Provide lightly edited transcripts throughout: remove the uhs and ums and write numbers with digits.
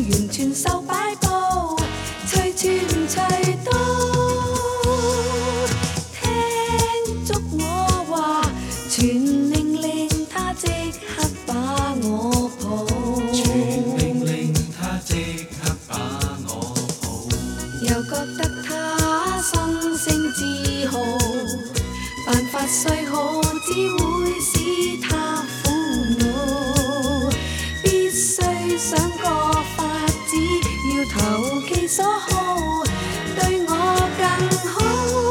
完全受摆布，隨傳隨到。聽足我話，傳令令他即刻把我抱。 傳令令他即刻把我抱。 又覺得他心聲自豪，辦法雖好，只會使他苦惱。必須想個法子，要投其所好，對我更好。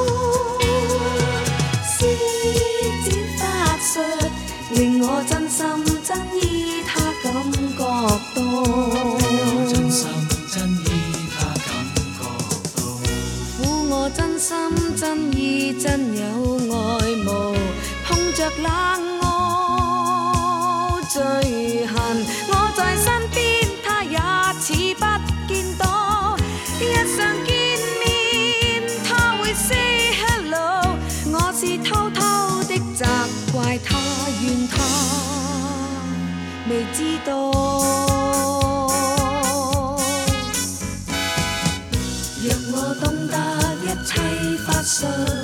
施展法術，令我真心真意他感覺到。 真心真意他感覺到。 苦我真心真意真有愛慕，碰着冷我最恨。我在身邊，他也似不見到。一想見面，他會 say hello。我是偷偷的責怪他，怨他未知道。若我懂得一切法術，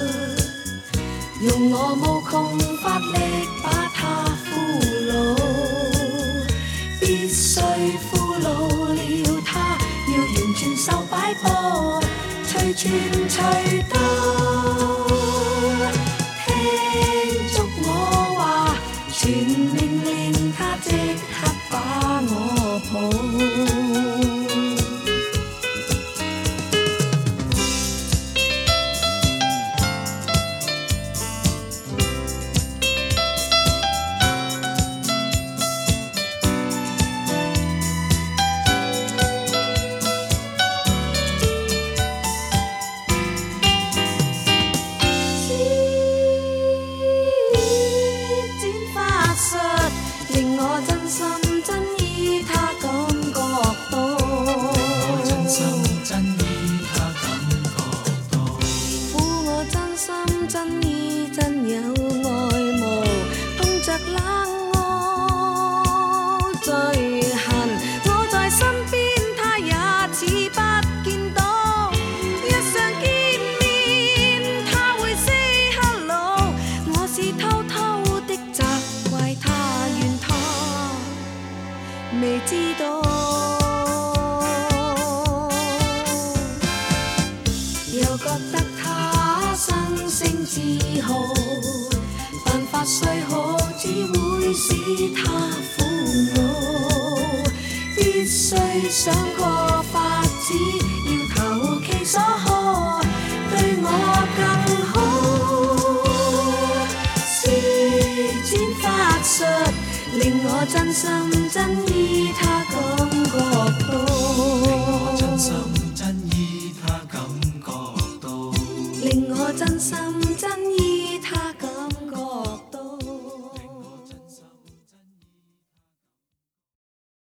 用我無窮法力把他俘虜，必須俘虜了他，要完全受擺布，隨傳隨到。聽足我話，傳令令他即刻把我抱。令我真心真意他感覺到。 我真心真意他感覺到。 苦我真心真意真有愛慕，碰着冷我最恨。我在身邊，他也似不見到。一想見面，他會 say hello。我是偷偷的責怪他，怨他未知道。又覺得他心聲自豪，辦法雖好，只會使他苦惱。必須想個法子，要投其所好，對我更好。施展法術，令我真心真